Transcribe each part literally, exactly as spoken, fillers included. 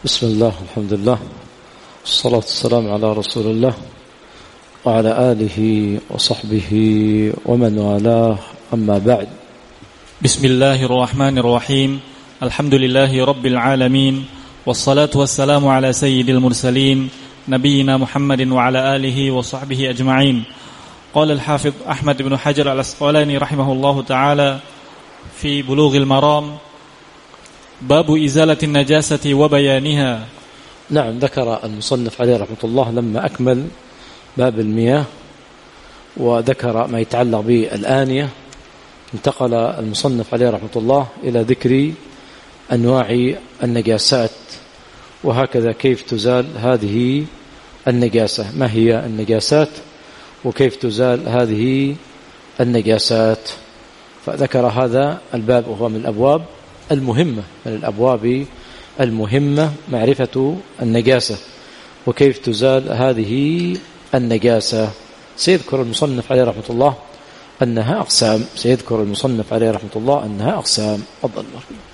بسم الله الحمد لله والصلاة والسلام على رسول الله وعلى آله وصحبه ومن والاه أما بعد. بسم الله الرحمن الرحيم. الحمد لله رب العالمين والصلاة والسلام على سيد المرسلين نبينا محمد وعلى آله وصحبه أجمعين. قال الحافظ أحمد بن حجر العسقلاني رحمه الله تعالى في بلوغ المرام: باب إزالة النجاسة وبيانها. نعم، ذكر المصنف عليه رحمة الله لما أكمل باب المياه وذكر ما يتعلق بالآنية، انتقل المصنف عليه رحمة الله إلى ذكر أنواع النجاسات، وهكذا كيف تزال هذه النجاسة، ما هي النجاسات وكيف تزال هذه النجاسات. فذكر هذا الباب وهو من الأبواب المهمة من الأبواب المهمة معرفة النجاسة وكيف تزال هذه النجاسة. سيذكر المصنف عليه رحمة الله أنها أقسام سيذكر المصنف عليه رحمة الله أنها أقسام. أفضل.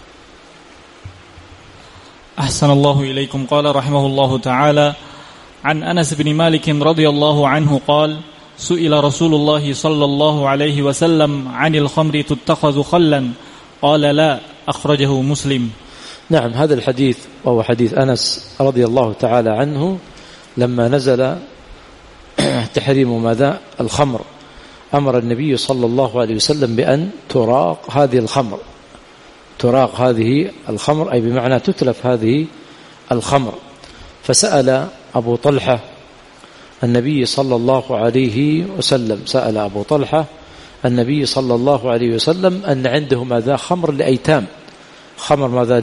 أحسن الله إليكم. قال رحمه الله تعالى: عن أنس بن مالك رضي الله عنه قال: سئل رسول الله صلى الله عليه وسلم عن الخمر تتخذ خلا؟ قال: لا. أخرجه مسلم. نعم، هذا الحديث وهو حديث أنس رضي الله تعالى عنه لما نزل تحريم ماذا؟ الخمر، أمر النبي صلى الله عليه وسلم بأن تراق هذه الخمر تراق هذه الخمر أي بمعنى تتلف هذه الخمر. فسأل أبو طلحة النبي صلى الله عليه وسلم سأل أبو طلحة النبي صلى الله عليه وسلم أن عنده ماذا؟ خمر لأيتام خمر ماذا؟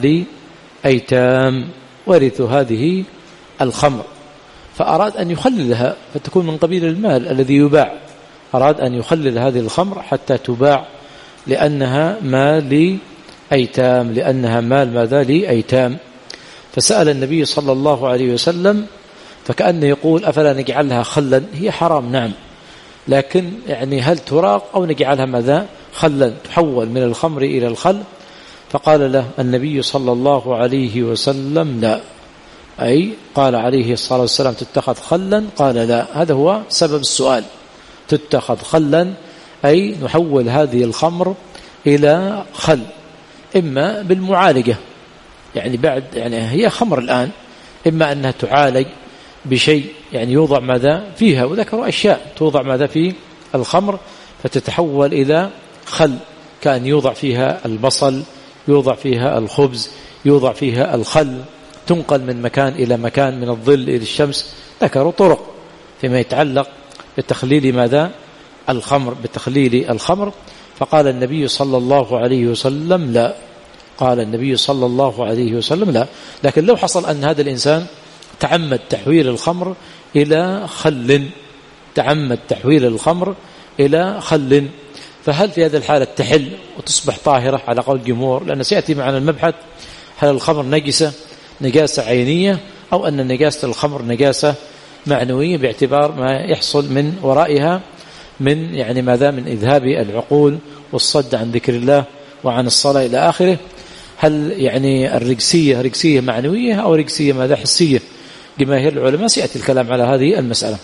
لأيتام ورثوا هذه الخمر، فأراد أن يخللها فتكون من قبيل المال الذي يباع، أراد أن يخلل هذه الخمر حتى تباع لأنها مال لأيتام لأنها مال ماذا؟ لأيتام. فسأل النبي صلى الله عليه وسلم فكأنه يقول: أفلا نجعلها خلا؟ هي حرام نعم، لكن يعني هل تراق أو نجعلها ماذا؟ خلا، تحول من الخمر إلى الخل؟ فقال له النبي صلى الله عليه وسلم: لا. أي قال عليه الصلاة والسلام: تتخذ خلا؟ قال: لا. هذا هو سبب السؤال، تتخذ خلا أي نحول هذه الخمر إلى خل، إما بالمعالجة، يعني بعد يعني هي خمر الآن، إما أنها تعالج بشيء يعني يوضع ماذا فيها، وذكروا أشياء توضع ماذا في الخمر فتتحول إلى خل، كأن يوضع فيها البصل، يوضع فيها الخبز، يوضع فيها الخل، تنقل من مكان إلى مكان، من الظل إلى الشمس. ذكروا طرق فيما يتعلق بتخليل ماذا؟ الخمر بتخليل الخمر. فقال النبي صلى الله عليه وسلم: لا. قال النبي صلى الله عليه وسلم: لا. لكن لو حصل أن هذا الإنسان تعمد تحويل الخمر إلى خل تعمد تحويل الخمر إلى خل فهل في هذه الحالة تحل وتصبح طاهرة على قول الجمهور؟ لأن سيأتي معنا المبحث هل الخمر نجسة نجاسة عينية أو أن نجاسة الخمر نجاسة معنوية باعتبار ما يحصل من ورائها من يعني ماذا؟ من إذهاب العقول والصد عن ذكر الله وعن الصلاة إلى آخره. هل يعني الرجسية رجسية معنوية أو رجسية ماذا؟ حسية؟ جماهير العلماء سيأتي الكلام على هذه المسألة.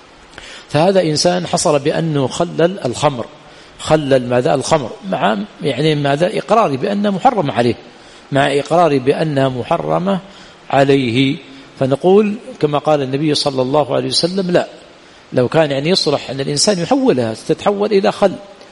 فهذا إنسان حصل بأنه خلل الخمر خلل ماذا؟ الخمر مع يعني ماذا؟ إقراري بأنها محرمة عليه مع إقراري بأنها محرمة عليه. فنقول كما قال النبي صلى الله عليه وسلم: لا. لو كان يعني يصلح أن الإنسان يحولها تتحول إلى خل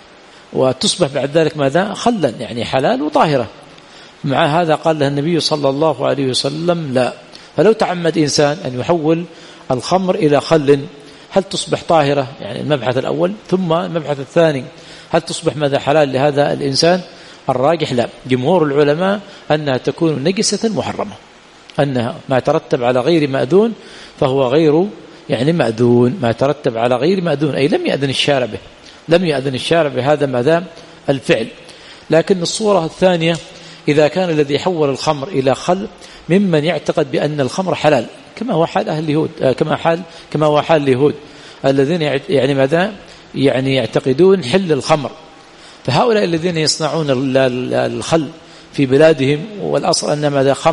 وتصبح بعد ذلك ماذا؟ خلا، يعني حلال وطاهرة. مع هذا قال له النبي صلى الله عليه وسلم: لا. فلو تعمد إنسان أن يحول الخمر إلى خل هل تصبح طاهرة؟ يعني المبحث الأول. ثم المبحث الثاني: هل تصبح ماذا؟ حلال لهذا الإنسان؟ الراجح لا. جمهور العلماء أنها تكون نجسة محرمة، أنها ما يترتب على غير مأذون فهو غير يعني مأذون، ما يترتب على غير مأذون أي لم يأذن الشارع به لم يأذن الشارع بهذا ماذا؟ الفعل. لكن الصورة الثانية إذا كان الذي حول الخمر إلى خل ممن يعتقد بأن الخمر حلال كما هو حال أهل اليهود كما حال كما هو حال اليهود الذين يعني ماذا؟ يعني يعتقدون حل الخمر. فهؤلاء الذين يصنعون الخل في بلادهم والأصل أن ماذا؟ خمر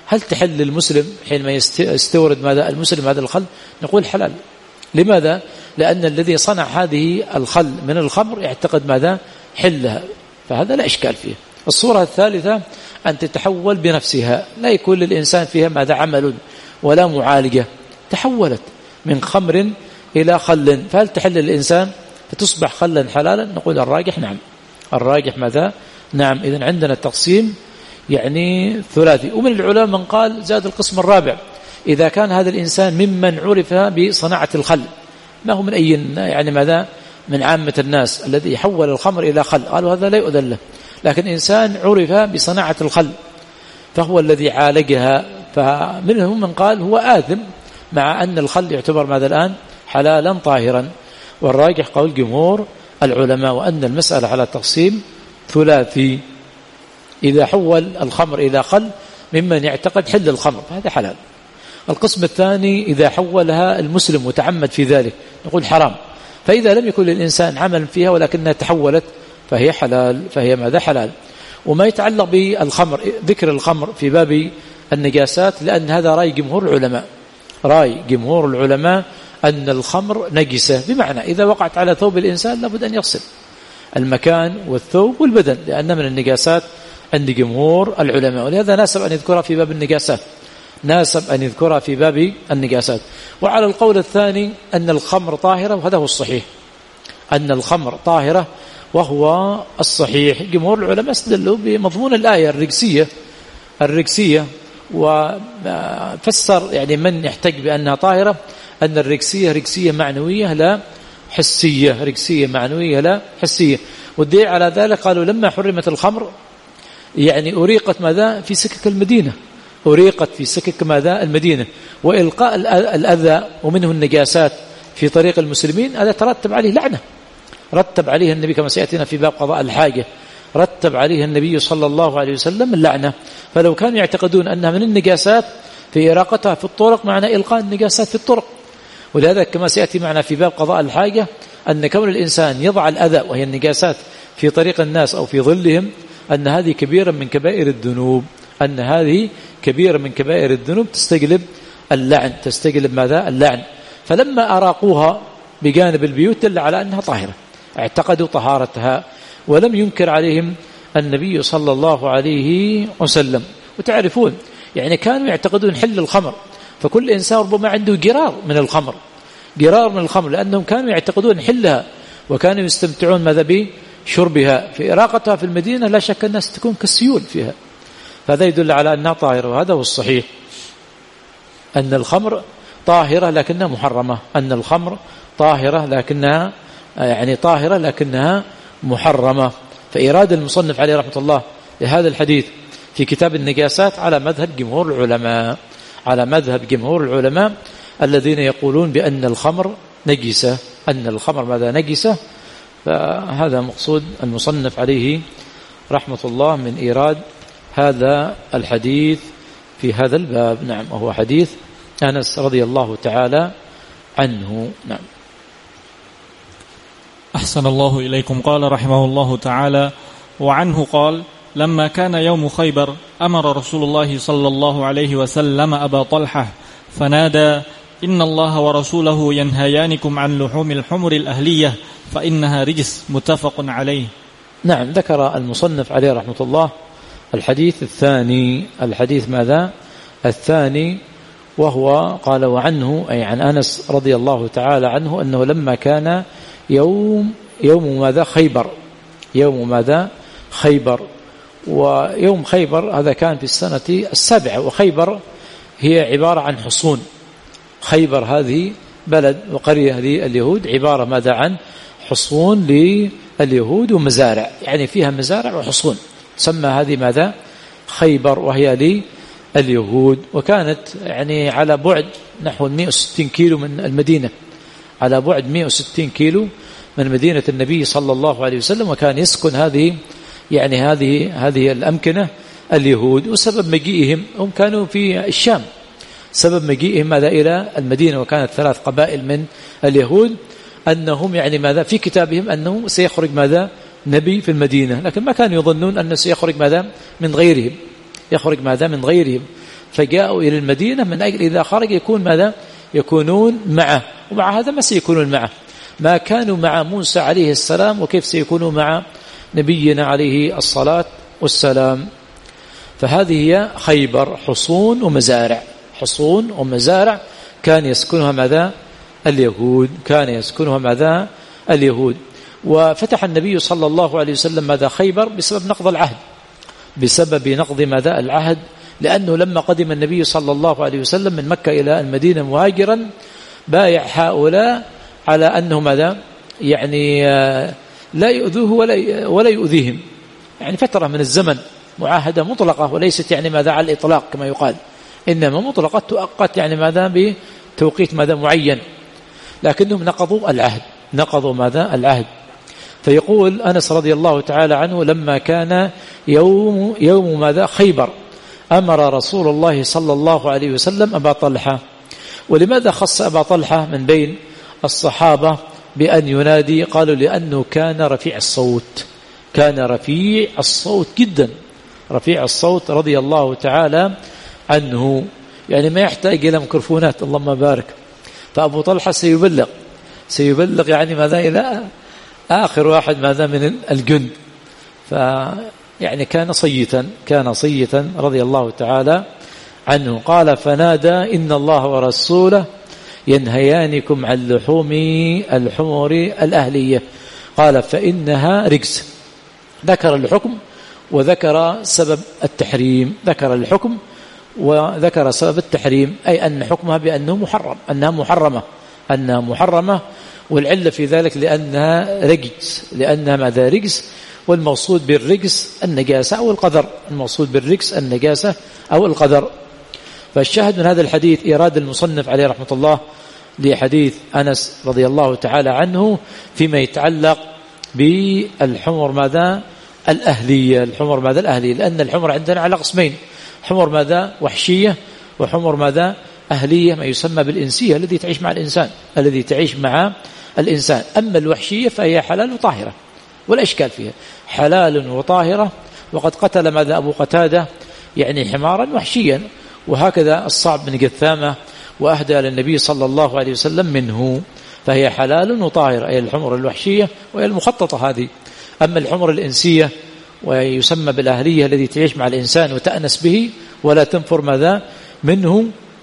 هل تحل للمسلم حينما يستورد ماذا المسلم هذا الخل؟ نقول حلال. لماذا؟ لأن الذي صنع هذه الخل من الخمر يعتقد ماذا؟ حلها، فهذا لا إشكال فيه. الصورة الثالثة أن تتحول بنفسها، لا يكون للإنسان فيها ماذا عمل ولا معالجة، تحولت من خمر إلى خل، فهل تحل للإنسان فتصبح خلا حلالا؟ نقول الراجح نعم، الراجح ماذا؟ نعم. إذن عندنا التقسيم يعني ثلاثي. ومن العلماء من قال زاد القسم الرابع، إذا كان هذا الإنسان ممن عرف بصناعة الخل، ما هو من أي يعني ماذا من عامة الناس الذي يحول الخمر إلى خل، قالوا هذا لا يؤذن له. لكن إنسان عرف بصناعة الخل فهو الذي عالجها، فمنهم من قال هو آثم، مع أن الخل يعتبر ماذا الآن حلالا طاهرا. والراجح قول جمهور العلماء وأن المسألة على تقسيم ثلاثي، إذا حول الخمر إلى خل ممن يعتقد حل الخمر هذا حلال. القسم الثاني إذا حولها المسلم وتعمد في ذلك نقول حرام. فإذا لم يكن للإنسان عمل فيها ولكنها تحولت فهي حلال، فهي ماذا حلال. وما يتعلق بالخمر، ذكر الخمر في باب النجاسات، لأن هذا رأي جمهور العلماء، رأي جمهور العلماء أن الخمر نجسة، بمعنى إذا وقعت على ثوب الإنسان لابد أن يغسل المكان والثوب والبدن، لأن من النجاسات عند جمهور العلماء. ولهذا ناسب أن يذكرها في باب النجاسات، ناسب أن يذكرها في باب النجاسات. وعلى القول الثاني أن الخمر طاهرة، وهذا هو الصحيح، أن الخمر طاهرة وهو الصحيح. جمهور العلماء استدلوا بمضمون الآية الرجسية الرجسية وفسر يعني من يحتج بأنها طاهرة أن الرجسية رجسية معنوية لا حسية، رجسية معنوية لا حسية. والدليل على ذلك قالوا لما حرمت الخمر يعني أريقت ماذا في سكك المدينة، أريقت في سكك ماذا المدينة، وإلقاء الأذى ومنه النجاسات في طريق المسلمين هذا ترتب عليه لعنة، رتب عليه النبي كما سيأتينا في باب قضاء الحاجة، رتب عليه النبي صلى الله عليه وسلم اللعنة. فلو كانوا يعتقدون أنها من النجاسات في إراقتها في الطرق معنى إلقاء النجاسات في الطرق. ولهذا كما سيأتي معنا في باب قضاء الحاجة أن كون الإنسان يضع الأذى وهي النجاسات في طريق الناس أو في ظلهم أن هذه كبيرة من كبائر الذنوب، أن هذه كبيرة من كبائر الذنوب تستجلب اللعن، تستجلب ماذا اللعن. فلما أراقوها بجانب البيوت دل على أنها طاهرة، اعتقدوا طهارتها ولم ينكر عليهم النبي صلى الله عليه وسلم. وتعرفون يعني كانوا يعتقدون حل الخمر، فكل إنسان ربما عنده جرار من الخمر، جرار من الخمر، لأنهم كانوا يعتقدون حلها وكانوا يستمتعون ماذا بشربها. في إراقتها في المدينة لا شك الناس تكون كالسيول فيها، فهذا يدل على أنها طاهرة. وهذا هو الصحيح، أن الخمر طاهرة لكنها محرمة، أن الخمر طاهرة لكنها يعني طاهرة لكنها محرمة. فإرادة المصنف عليه رحمة الله لهذا الحديث في كتاب النجاسات على مذهب جمهور العلماء، على مذهب جمهور العلماء الذين يقولون بأن الخمر نجسة، أن الخمر ماذا نجسة. فهذا مقصود المصنف عليه رحمة الله من إيراد هذا الحديث في هذا الباب. نعم، وهو حديث أنس رضي الله تعالى عنه. نعم. أحسن الله إليكم. قال رحمه الله تعالى: وعنه قال: لما كان يوم خيبر أمر رسول الله صلى الله عليه وسلم أبا طلحة فنادى: إن الله ورسوله ينهيانكم عن لحوم الحمر الأهلية فإنها رجس. متفق عليه. نعم، ذكر المصنف عليه رحمة الله الحديث الثاني، الحديث ماذا الثاني، وهو قال وعنه أي عن أنس رضي الله تعالى عنه أنه لما كان يوم يوم ماذا خيبر، يوم ماذا خيبر، ويوم خيبر هذا كان في السنة السابعة، وخيبر هي عبارة عن حصون. خيبر هذه بلد وقرية لليهود، عبارة ماذا عن حصون لليهود ومزارع، يعني فيها مزارع وحصون، تسمى هذه ماذا خيبر، وهي لليهود. وكانت يعني على بعد نحو مئة وستين كيلو من المدينة، على بعد مئة وستين كيلو من مدينة النبي صلى الله عليه وسلم. وكان يسكن هذه يعني هذه هذه الأمكنة اليهود. وسبب مجيئهم هم كانوا في الشام، سبب مجيئهم ماذا إلى المدينة، وكانت ثلاث قبائل من اليهود، أنهم يعني ماذا في كتابهم أنه سيخرج ماذا نبي في المدينة، لكن ما كانوا يظنون أنه سيخرج ماذا من غيرهم، يخرج ماذا من غيرهم. فجاءوا إلى المدينة من أجل إذا خرج يكون ماذا؟ يكونون معه، ومع هذا ما سيكونون معه، ما كانوا مع موسى عليه السلام وكيف سيكونوا مع نبينا عليه الصلاة والسلام. فهذه هي خيبر، حصون ومزارع، حصون ومزارع كان يسكنها ماذا؟ اليهود، كان يسكنها ماذا؟ اليهود. وفتح النبي صلى الله عليه وسلم ماذا؟ خيبر بسبب نقض العهد، بسبب نقض ماذا؟ العهد، لأنه لما قدم النبي صلى الله عليه وسلم من مكة إلى المدينة مهاجرا بايع هؤلاء على أنه ماذا؟ يعني لا يؤذوه ولا ولا يؤذيهم، يعني فترة من الزمن معاهدة مطلقة وليست يعني ماذا؟ على الإطلاق كما يقال، إنما مطلقة تؤقت يعني ماذا؟ بتوقيت ماذا؟ معين، لكنهم نقضوا العهد، نقضوا ماذا؟ العهد. فيقول أنس رضي الله تعالى عنه لما كان يوم يوم ماذا؟ خيبر أمر رسول الله صلى الله عليه وسلم أبا طلحة. ولماذا خص أبا طلحة من بين الصحابة بأن ينادي؟ قالوا لأنه كان رفيع الصوت، كان رفيع الصوت جدا، رفيع الصوت رضي الله تعالى عنه، يعني ما يحتاج إلى ميكروفونات، اللهم بارك. فأبو طلحة سيبلغ سيبلغ يعني ماذا؟ إلى آخر واحد ماذا؟ من الجند. فيعني كان صيتا، كان صيتا رضي الله تعالى عنه. قال فنادى إن الله ورسوله ينهيانكم عن لحوم الحمر الأهلية، قال فإنها رجس. ذكر الحكم وذكر سبب التحريم، ذكر الحكم وذكر سبب التحريم، أي أن حكمها بأنه محرم، أنها محرمة، أنها محرمة. والعلة في ذلك لأنها رجس، لأنها ماذا؟ رجس، والمقصود بالرجس النجاسة أو القدر، المقصود بالرجس النجاسة أو القدر. فالشاهد من هذا الحديث إيراد المصنف عليه رحمة الله لحديث أنس رضي الله تعالى عنه فيما يتعلق بالحمر ماذا؟ الأهلية، الحمر ماذا؟ الأهلية، لأن الحمر عندنا على قسمين، حمر ماذا؟ وحشية، وحمر ماذا؟ أهلية، ما يسمى بالإنسية الذي تعيش مع الإنسان، الذي تعيش مع الإنسان. أما الوحشية فهي حلال وطاهرة ولا إشكال فيها، حلال وطاهرة. وقد قتل ماذا؟ أبو قتادة يعني حمارا وحشيا، وهكذا الصعب بن جثامة وأهدى للنبي صلى الله عليه وسلم منه، فهي حلال وطاهرة، أي الحمر الوحشية وهي المخططة هذه. أما الحمر الإنسية ويسمى بالأهلية الذي تعيش مع الإنسان وتأنس به ولا تنفر ماذا؟ منه،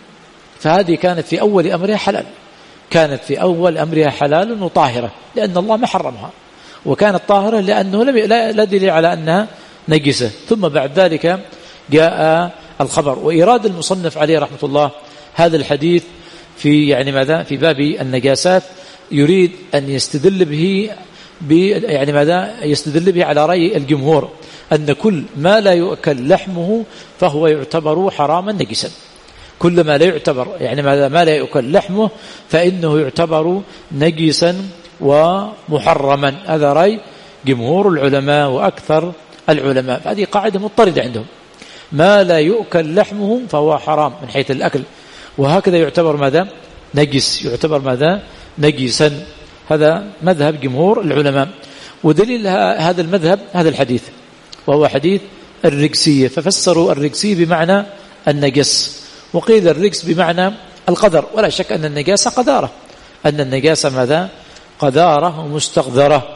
فهذه كانت في أول أمرها حلال، كانت في أول أمرها حلال وطاهرة، لأن الله ما حرمها، وكانت طاهرة لأنه لا دليل على أنها نجسة. ثم بعد ذلك جاء الخبر. وإيراد المصنف عليه رحمة الله هذا الحديث في يعني ماذا؟ في باب النجاسات، يريد أن يستدل به يعني ماذا؟ يستدل به على رأي الجمهور أن كل ما لا يؤكل لحمه فهو يعتبر حراما نجسا، كل ما لا يعتبر يعني ماذا؟ ما لا يؤكل لحمه فإنه يعتبر نجسا ومحرما. هذا رأي جمهور العلماء وأكثر العلماء، هذه قاعدة مضطردة عندهم، ما لا يؤكل لحمه فهو حرام من حيث الأكل، وهكذا يعتبر ماذا؟ نجس، يعتبر ماذا؟ نجسا. هذا مذهب جمهور العلماء. ودليل هذا المذهب هذا الحديث، وهو حديث الرجسية، ففسروا الرجسي بمعنى النجس، وقيل الرجس بمعنى القدر. ولا شك أن النجاسة قدارة، أن النجاسة ماذا؟ قدارة ومستقدرة.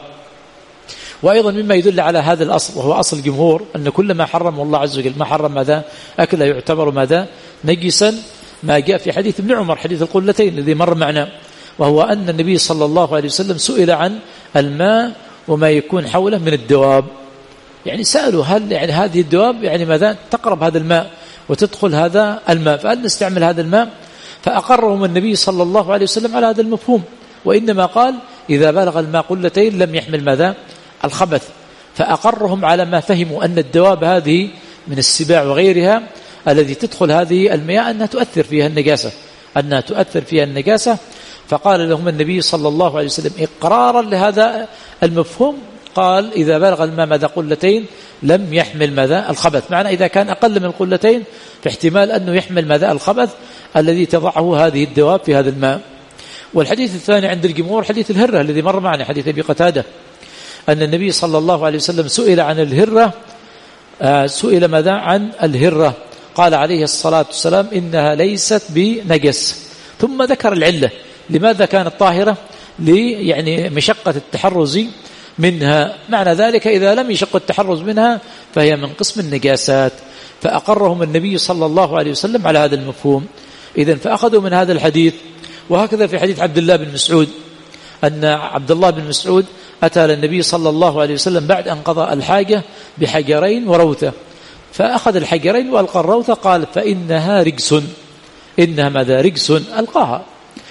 وأيضا مما يدل على هذا الأصل، وهو أصل الجمهور، أن كل ما حرم الله عز وجل ما حرم ماذا؟ أكله يعتبر ماذا؟ نجسا، ما جاء في حديث ابن عمر حديث القلتين الذي مر معنا، وهو أن النبي صلى الله عليه وسلم سئل عن الماء وما يكون حوله من الدواب، يعني سألوا هل يعني هذه الدواب يعني ماذا؟ تقرب هذا الماء وتدخل هذا الماء، فهل نستعمل هذا الماء؟ فأقرهم النبي صلى الله عليه وسلم على هذا المفهوم، وإنما قال إذا بلغ الماء قلتين لم يحمل ماذا؟ الخبث. فأقرهم على ما فهموا أن الدواب هذه من السباع وغيرها الذي تدخل هذه المياه أنها تؤثر فيها النجاسة، أنها تؤثر فيها النجاسة. فقال لهم النبي صلى الله عليه وسلم إقرارا لهذا المفهوم، قال إذا بلغ الماء ماذا؟ قلتين لم يحمل ماذا؟ الخبث. معنى إذا كان أقل من قلتين فاحتمال أنه يحمل ماذا؟ الخبث الذي تضعه هذه الدواب في هذا الماء. والحديث الثاني عند الجمهور حديث الهرة الذي مر معنا، حديث أبي قتادة، أن النبي صلى الله عليه وسلم سئل عن الهرة، آه سئل ماذا؟ عن الهرة، فقال عليه الصلاة والسلام إنها ليست بنجس، ثم ذكر العلة لماذا كانت طاهرة، لي يعني مشقة التحرز منها. معنى ذلك إذا لم يشق التحرز منها فهي من قسم النجاسات، فأقرهم النبي صلى الله عليه وسلم على هذا المفهوم. إذن فأخذوا من هذا الحديث. وهكذا في حديث عبد الله بن مسعود أن عبد الله بن مسعود أتى للنبي صلى الله عليه وسلم بعد أن قضى الحاجة بحجرين وروثة، فأخذ الحجرين وألقى الروثة، قال فإنها رجس، إنها ماذا رجس، ألقاها.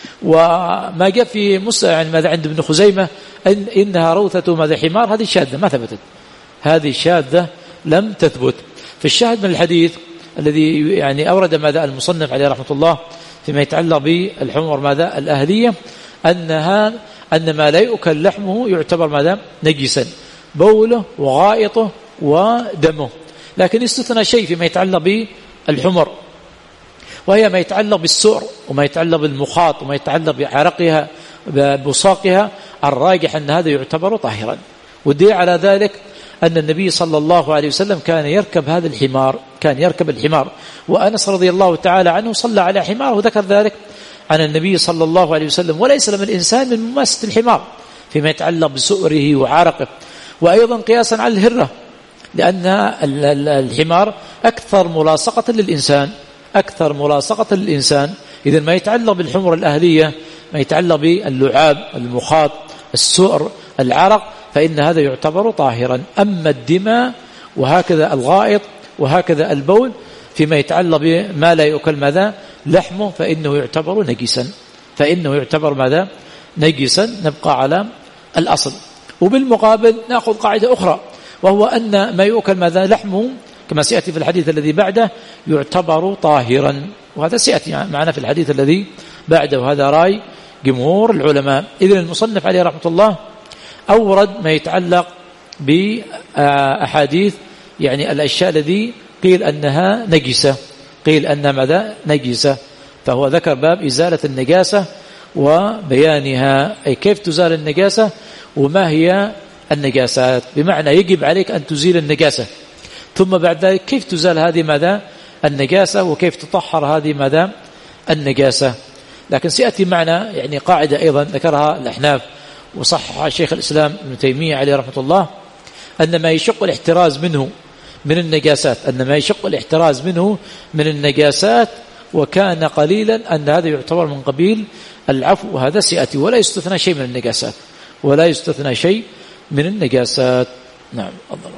وما جاء في مسلم يعني ماذا عند ابن خزيمة إن إنها روثة ماذا حمار، هذه شاذة ما ثبتت، هذه شاذة لم تثبت. فالشاهد من الحديث الذي يعني أورد ماذا المصنف عليه رحمة الله فيما يتعلق بالحمر ماذا الأهلية، أنها أن ما لا يؤكل لحمه يعتبر ماذا نجسا، بوله وغائطه ودمه. لكن استثنى شيء فيما يتعلق بالحمر، وهي ما يتعلق بالسؤر وما يتعلق بالمخاط وما يتعلق بعرقها ببصاقها، الراجح أن هذا يعتبر طاهرا. والدليل على ذلك أن النبي صلى الله عليه وسلم كان يركب هذا الحمار، كان يركب الحمار، وأنس رضي الله تعالى عنه صلى على حمار، وذكر ذلك عن النبي صلى الله عليه وسلم. ولا يسلم الإنسان من مماسة الحمار فيما يتعلق بسؤره وعرقه. وأيضا قياسا على الهرة، لأن الحمار أكثر ملاصقة للإنسان، أكثر ملاصقة للإنسان. إذن ما يتعلق بالحمر الأهلية، ما يتعلق باللعاب، المخاط، السؤر، العرق، فإن هذا يعتبر طاهرا. أما الدماء وهكذا الغائط وهكذا البول فيما يتعلق بما لا يؤكل ماذا لحمه فإنه يعتبر نجسا، فإنه يعتبر ماذا نجسا. نبقى على الأصل. وبالمقابل نأخذ قاعدة أخرى، وهو أن ما يؤكل ماذا لحمه كما سيأتي في الحديث الذي بعده يعتبر طاهرا، وهذا سيأتي معنا في الحديث الذي بعده، وهذا رأي جمهور العلماء. إذن المصنف عليه رحمة الله أورد ما يتعلق بأحاديث يعني الأشياء الذي قيل أنها نجسة، قيل أنها ماذا نجسة، فهو ذكر باب إزالة النجاسة وبيانها، أي كيف تزال النجاسة وما هي النجاسات، بمعنى يجب عليك أن تزيل النجاسة، ثم بعد ذلك كيف تزال هذه ماذا النجاسة وكيف تطهر هذه ماذا النجاسة. لكن سيأتي معنا يعني قاعدة أيضا ذكرها الأحناف وصحح شيخ الإسلام ابن تيمية عليه رحمة الله، أن ما يشق الاحتراز منه من النجاسات، أن ما يشق الاحتراز منه من النجاسات وكان قليلا أن هذا يعتبر من قبيل العفو، وهذا سيأتي. ولا يستثنى شيء من النجاسات، ولا يستثنى شيء من النجاسات. نعم. الله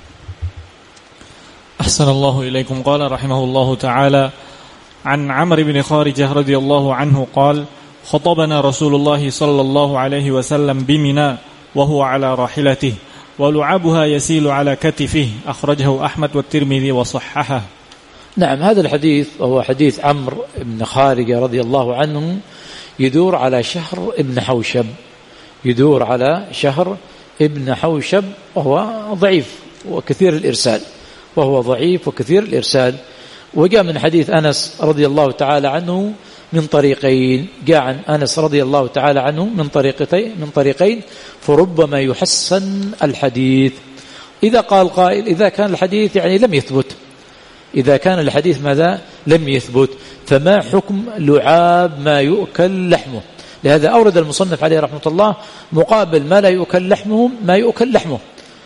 أحسن الله إليكم. قال رحمه الله تعالى: عن عمرو بن خارجة رضي الله عنه قال: خطبنا رسول الله صلى الله عليه وسلم بمنى وهو على راحلته ولعابها يسيل على كتفه، أخرجه أحمد والترمذي وصححه. نعم. هذا الحديث وهو حديث عمرو بن خارجة رضي الله عنه يدور على شهر ابن حوشب، يدور على شهر ابن حوشب، وهو ضعيف وكثير الإرسال، وهو ضعيف وكثير الإرسال. وجاء من حديث أنس رضي الله تعالى عنه من طريقين، جاء عن أنس رضي الله تعالى عنه من طريقتين من طريقين فربما يحسن الحديث. إذا قال قائل إذا كان الحديث يعني لم يثبت، إذا كان الحديث ماذا لم يثبت، فما حكم لعاب ما يؤكل لحمه؟ لهذا أورد المصنف عليه رحمة الله مقابل ما لا يؤكل لحمه ما يؤكل لحمه.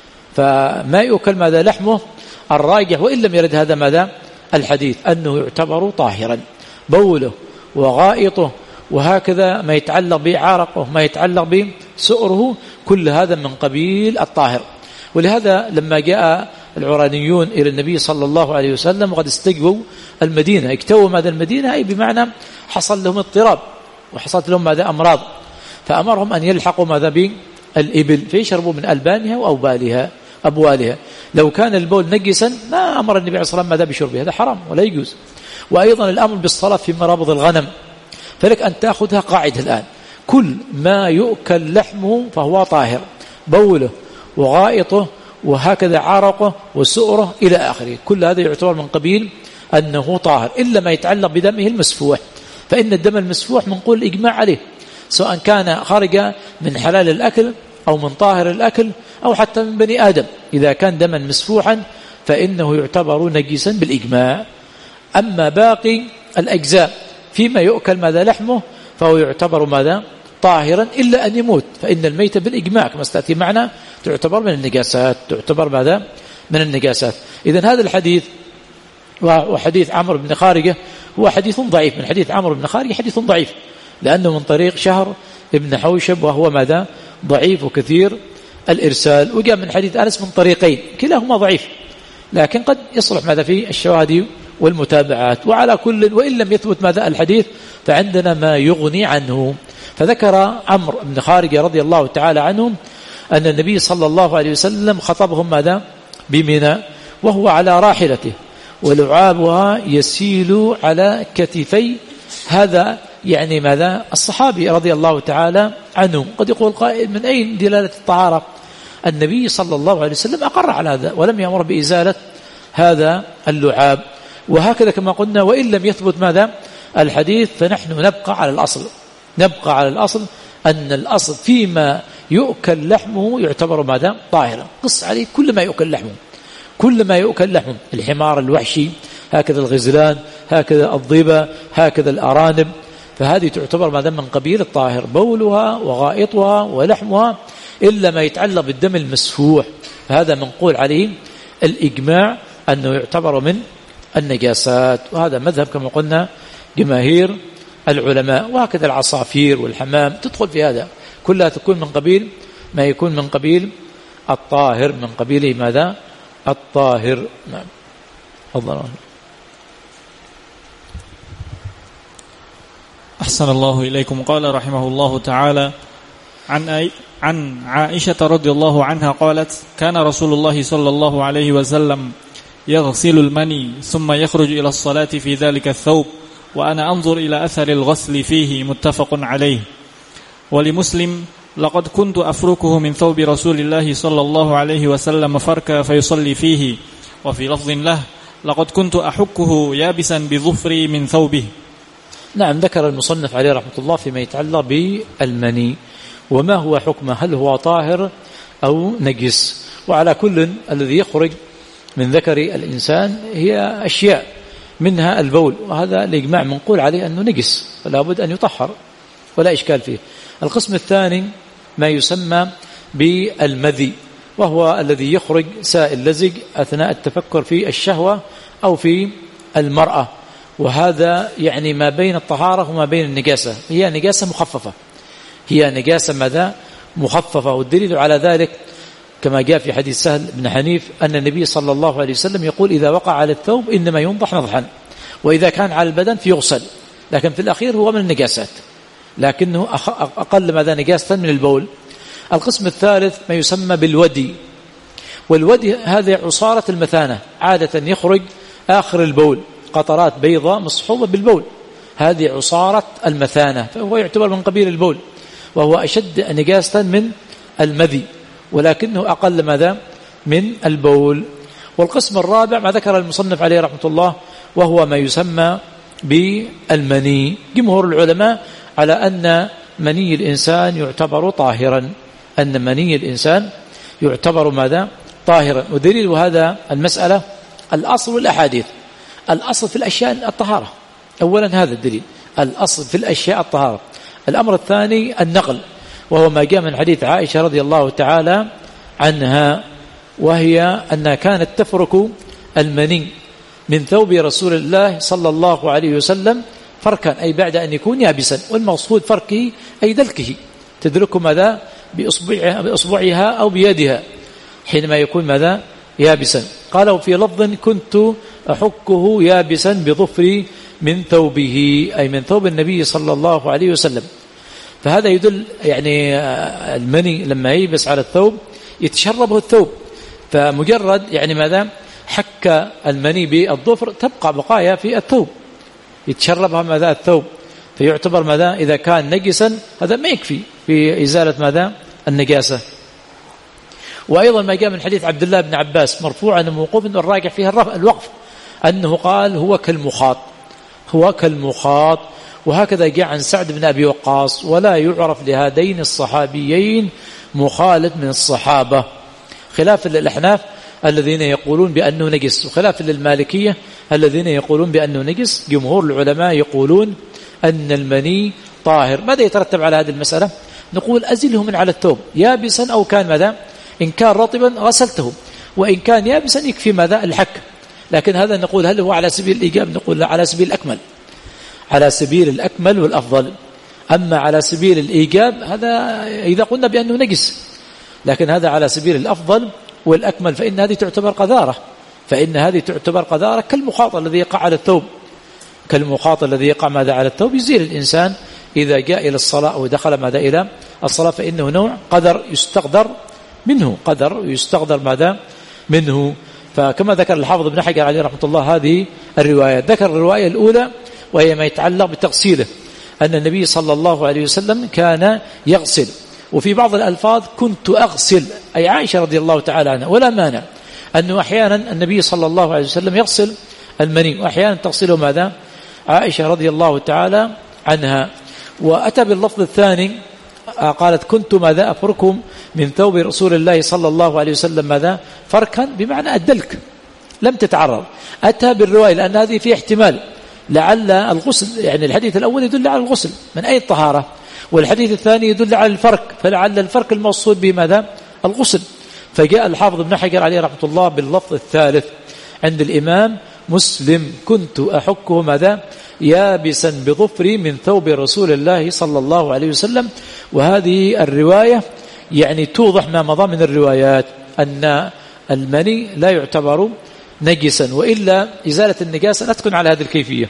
فما يؤكل ماذا لحمه الراجح، وإن لم يرد هذا ماذا الحديث، أنه يعتبر طاهرا، بوله وغائطه وهكذا ما يتعلق بعرقه ما يتعلق بسؤره، كل هذا من قبيل الطاهر. ولهذا لما جاء العرانيون إلى النبي صلى الله عليه وسلم وقد استجبوا المدينة، اكتووا ماذا المدينة، أي بمعنى حصل لهم اضطراب وحصلت لهم ماذا أمراض، فأمرهم أن يلحقوا ماذا بالإبل فيشربوا من ألبانها وأوبالها أبوالها. لو كان البول نجسا ما أمر النبي عليه الصلاة والسلام ماذا بشربه، هذا حرام ولا يجوز. وأيضا الأمر بالصلاة في مرابض الغنم، فلك أن تأخذها قاعدة الآن، كل ما يؤكل لحمه فهو طاهر، بوله وغائطه وهكذا عرقه وسؤره إلى آخره، كل هذا يعتبر من قبيل أنه طاهر، إلا ما يتعلق بدمه المسفوح، فإن الدم المسفوح منقول الإجماع عليه، سواء كان خارج من حلال الأكل أو من طاهر الأكل أو حتى من بني آدم، إذا كان دما مسفوحا فإنه يعتبر نجسا بالإجماع. أما باقي الأجزاء فيما يؤكل ماذا لحمه فهو يعتبر ماذا طاهرا إلا أن يموت، فإن الميت بالإجماع كما ستأتي معنا تعتبر من النجاسات، تعتبر ماذا من النجاسات. إذن هذا الحديث وحديث عمرو بن خارجة هو حديث ضعيف، من حديث عمرو بن خارجة حديث ضعيف لأنه من طريق شهر ابن حوشب وهو ماذا ضعيف وكثير الإرسال، وجاء من حديث أنس من طريقين كلاهما ضعيف، لكن قد يصلح ماذا في الشواهد والمتابعات. وعلى كل وإن لم يثبت ماذا الحديث فعندنا ما يغني عنه. فذكر عمرو بن خارجة رضي الله تعالى عنه أن النبي صلى الله عليه وسلم خطبهم ماذا بمنى وهو على راحلته ولعابها يسيل على كتفي هذا يعني ماذا الصحابي رضي الله تعالى عنه. قد يقول قائل من أين دلالة الطهارة؟ النبي صلى الله عليه وسلم أقر على هذا ولم يأمر بإزالة هذا اللعاب. وهكذا كما قلنا وإن لم يثبت ماذا الحديث فنحن نبقى على الأصل، نبقى على الأصل أن الأصل فيما يؤكل لحمه يعتبر ماذا طاهرا. قص عليه كل ما يؤكل لحمه، كل ما يؤكل لحمه، الحمار الوحشي هكذا، الغزلان هكذا، الضبا هكذا، الأرانب، فهذه تعتبر ماذا من قبيل الطاهر، بولها وغائطها ولحمها إلا ما يتعلق بالدم المسفوح، فهذا منقول عليه الإجماع أنه يعتبر من النجاسات. وهذا مذهب كما قلنا جماهير العلماء. وهكذا العصافير والحمام تدخل في هذا، كلها تكون من قبيل ما يكون من قبيل الطاهر، من قبيل ماذا الطاهر. نعم الله. أحسن الله إليكم. قال رحمه الله تعالى عن أي عن عائشة رضي الله عنها قالت كان رسول الله صلى الله عليه وسلم يغسل المني ثم يخرج إلى الصلاة في ذلك الثوب وأنا أنظر إلى أثر الغسل فيه، متفق عليه. ولمسلم لقد كنت أفركه من ثوب رسول الله صلى الله عليه وسلم فركا فيصلي فيه. وفي لفظ له لقد كنت أحكه يابسا بظفري من ثوبه. نعم، ذكر المصنف عليه رحمة الله فيما يتعلق بالمني وما هو حكمه، هل هو طاهر أو نجس. وعلى كل الذي يخرج من ذكر الإنسان هي أشياء منها البول، وهذا الإجماع منقول عليه أنه نجس فلا بد أن يطهر ولا إشكال فيه. القسم الثاني ما يسمى بالمذي، وهو الذي يخرج سائل لزج أثناء التفكر في الشهوة أو في المرأة، وهذا يعني ما بين الطهارة وما بين النجاسة، هي نجاسة مخففة، هي نجاسة ماذا مخففة. والدليل على ذلك كما جاء في حديث سهل بن حنيف أن النبي صلى الله عليه وسلم يقول إذا وقع على الثوب إنما ينضح نضحا، وإذا كان على البدن فيغسل، لكن في الأخير هو من النجاسات، لكنه أقل ماذا نجاسة من البول. القسم الثالث ما يسمى بالودي، والودي هذه عصارة المثانة، عادة يخرج آخر البول قطرات بيضاء مصحوبة بالبول، هذه عصارة المثانة، فهو يعتبر من قبيل البول، وهو أشد نجاسة من المذي، ولكنه أقل ماذا من البول. والقسم الرابع ما ذكر المصنف عليه رحمة الله وهو ما يسمى بالمني. جمهور العلماء على أن مني الإنسان يعتبر طاهرا، أن مني الإنسان يعتبر ماذا طاهرا. ودليل هذا المسألة الأصل والأحاديث. الأصل في الأشياء الطهارة، أولا هذا الدليل، الأصل في الأشياء الطهارة. الأمر الثاني النقل، وهو ما جاء من حديث عائشة رضي الله تعالى عنها، وهي أنها كانت تفرك المني من ثوب رسول الله صلى الله عليه وسلم فركا، أي بعد أن يكون يابسا، والمقصود فركه أي دلكه، تدرك ماذا بإصبعها, بإصبعها أو بيدها حينما يكون ماذا يابسا. قالوا في لفظ كنت أحكه يابسا بظفري من ثوبه، أي من ثوب النبي صلى الله عليه وسلم. فهذا يدل يعني المني لما ييبس على الثوب يتشربه الثوب، فمجرد يعني ماذا حك المني بالظفر تبقى بقايا في الثوب يتشربها ماذا الثوب، فيعتبر ماذا إذا كان نجسا هذا ما يكفي في إزالة ماذا النجاسة. وأيضا ما جاء من حديث عبد الله بن عباس مرفوعا وموقوفا والراجع فيها الوقف، أنه قال هو كالمخاط، هو كالمخاط. وهكذا جاء عن سعد بن أبي وقاص ولا يعرف لهذين الصحابيين مخالف من الصحابة، خلاف للأحناف الذين يقولون بأنه نجس، وخلاف للمالكية الذين يقولون بأنه نجس، جمهور العلماء يقولون أن المني طاهر. ماذا يترتب على هذه المسألة؟ نقول أزله من على الثوب يابسا أو كان ماذا، إن كان رطبا غسلته، وإن كان يابسا يكفي ماذا الحك. لكن هذا نقول هل هو على سبيل الإيجاب؟ نقول لا، على سبيل الأكمل، على سبيل الأكمل والأفضل. أما على سبيل الإيجاب هذا إذا قلنا بأنه نجس، لكن هذا على سبيل الأفضل والأكمل، فإن هذه تعتبر قذارة، فإن هذه تعتبر قذارة كالمخاط الذي يقع على الثوب، كالمخاط الذي يقع ماذا على الثوب، يزيل الإنسان إذا جاء إلى الصلاة أو دخل ماذا إلى الصلاة، فإنه نوع قدر يستقدر منه، قدر يستقدر ماذا منه. فكما ذكر الحافظ ابن حجر عليه رحمة الله هذه الروايات، ذكر الرواية الأولى وهي ما يتعلق بتغسيله، أن النبي صلى الله عليه وسلم كان يغسل، وفي بعض الألفاظ كنت أغسل، أي عائشة رضي الله تعالى عنها، ولا مانع أنه أحيانا النبي صلى الله عليه وسلم يغسل المني، وأحيانا تغسله ماذا عائشة رضي الله تعالى عنها. وأتى باللفظ الثاني قالت كنت ماذا أفركم من ثوب رسول الله صلى الله عليه وسلم ماذا فركا، بمعنى الدلك، لم تتعرض. أتى بالرواية لأن هذه في احتمال لعل الغسل، يعني الحديث الأول يدل على الغسل من أي الطهارة، والحديث الثاني يدل على الفرك، فلعل الفرك الموصول به ماذا الغسل. فجاء الحافظ ابن حجر عليه رحمة الله باللفظ الثالث عند الإمام مسلم كنت أحكه ماذا يابسا بظفري من ثوب رسول الله صلى الله عليه وسلم. وهذه الرواية يعني توضح ما مضى من الروايات أن المني لا يعتبر نجسا، وإلا إزالة النجاسة لا تكون على هذه الكيفية.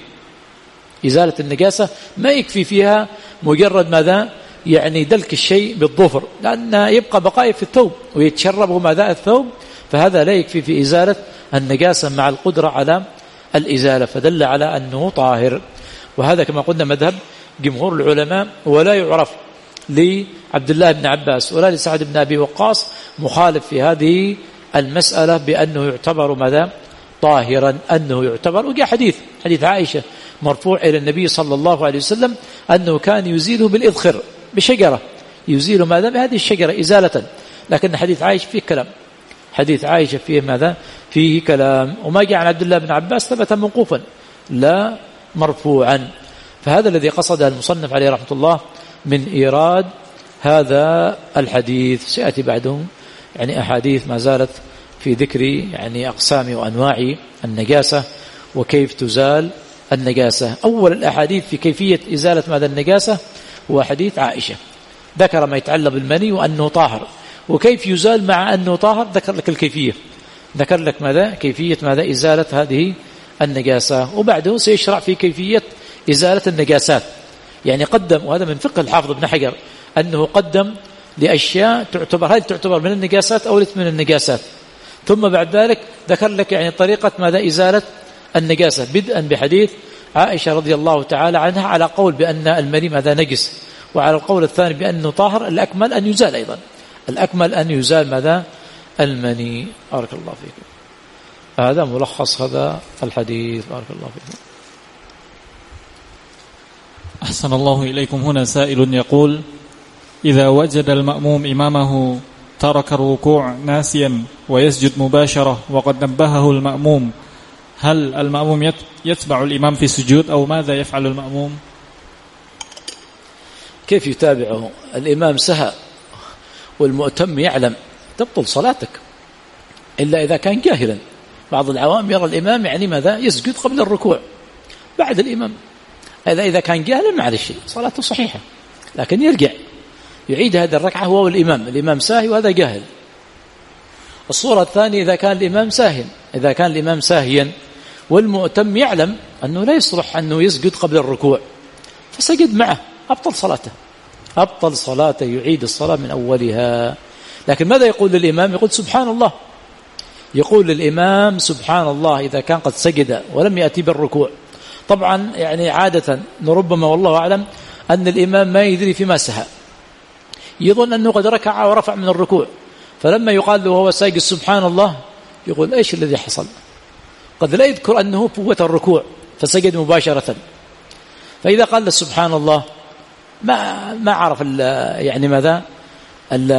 إزالة النجاسة ما يكفي فيها مجرد ماذا يعني دلك الشيء بالظفر، لأن يبقى بقائه في الثوب ويتشربه ماذا الثوب، فهذا لا يكفي في إزالة النجاسة مع القدرة على الإزالة، فدل على أنه طاهر. وهذا كما قلنا مذهب جمهور العلماء، ولا يعرف لعبد الله بن عباس ولا لسعد بن أبي وقاص مخالف في هذه المسألة بأنه يعتبر ماذا طاهرا، أنه يعتبر. وجاء حديث حديث عائشة مرفوع إلى النبي صلى الله عليه وسلم أنه كان يزيله بالإذخر، بشجرة يزيل ماذا بهذه الشجرة إزالة. لكن حديث عائشة فيه كلام، حديث عائشة فيه ماذا فيه كلام، وما جاء عن عبد الله بن عباس ثبت موقوفا لا مرفوعا. فهذا الذي قصده المصنف عليه رحمة الله من إيراد هذا الحديث. سيأتي بعدهم يعني أحاديث ما زالت في ذكر يعني أقسام وأنواع النجاسة وكيف تزال النجاسة. أول الأحاديث في كيفية إزالة ماذا النجاسة هو حديث عائشة، ذكر ما يتعلق بالمني وأنه طاهر، وكيف يزال مع أنه طاهر ذكر لك الكيفية، ذكر لك ماذا كيفية ماذا إزالة هذه النجاسة. وبعده سيشرع في كيفية إزالة النجاسات، يعني قدم، وهذا من فقه الحافظ ابن حجر أنه قدم لأشياء تعتبر هل تعتبر من النجاسات أو ليست من النجاسات، ثم بعد ذلك ذكر لك يعني طريقة ماذا إزالة النجاسة، بدءا بحديث عائشة رضي الله تعالى عنها على قول بأن المني ماذا نجس، وعلى القول الثاني بأنه طاهر. الأكمل أن يزال أيضا، الأكمل أن يزال ماذا المني. بارك الله فيكم. هذا ملخص هذا الحديث. بارك الله فيكم. أحسن الله إليكم. هنا سائل يقول: إذا وجد المأموم إمامه ترك الركوع ناسيا ويسجد مباشرة وقد نبهه المأموم، هل المأموم يتبع الإمام في السجود أو ماذا يفعل المأموم؟ كيف يتابعه؟ الإمام سهى والمؤتم يعلم، تبطل صلاتك إلا إذا كان جاهلا. بعض العوام يرى الإمام يعني ماذا يسجد قبل الركوع بعد الإمام، إذا إذا كان جاهلا معلش صلاته صحيحة، لكن يرجع يعيد هذه الركعة هو والإمام، الإمام ساهي وهذا جاهل. الصورة الثانية إذا كان الإمام ساهن، إذا كان الإمام ساهيا والمؤتم يعلم أنه لا يصلح أنه يسجد قبل الركوع فسجد معه، أبطل صلاته، أبطل صلاته، يعيد الصلاة من أولها. لكن ماذا يقول للإمام؟ يقول سبحان الله، يقول للإمام سبحان الله إذا كان قد سجد ولم يأتي بالركوع. طبعا يعني عادة ربما والله أعلم أن الإمام ما يدري فيما سهى، يظن أنه قد ركع ورفع من الركوع، فلما يقال له وهو ساجد سبحان الله يقول إيش الذي حصل؟ قد لا يذكر أنه فوت الركوع فسجد مباشرة. فإذا قال له سبحان الله ما ما عرف يعني ماذا ال